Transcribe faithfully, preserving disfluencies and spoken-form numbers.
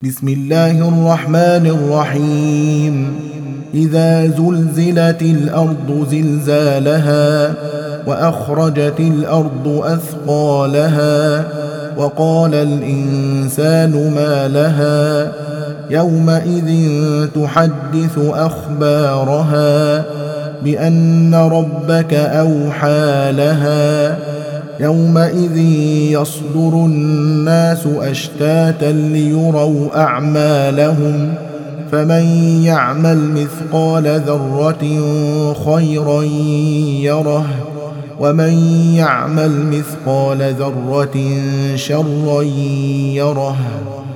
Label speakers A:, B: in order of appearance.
A: بسم الله الرحمن الرحيم إذا زلزلت الأرض زلزالها وأخرجت الأرض أثقالها وقال الإنسان ما لها يومئذ تحدث أخبارها بأن ربك أوحى لها يومئذ يصدر الناس أشتاتا ليروا أعمالهم فمن يعمل مثقال ذرة خيرا يره ومن يعمل مثقال ذرة شرا يره.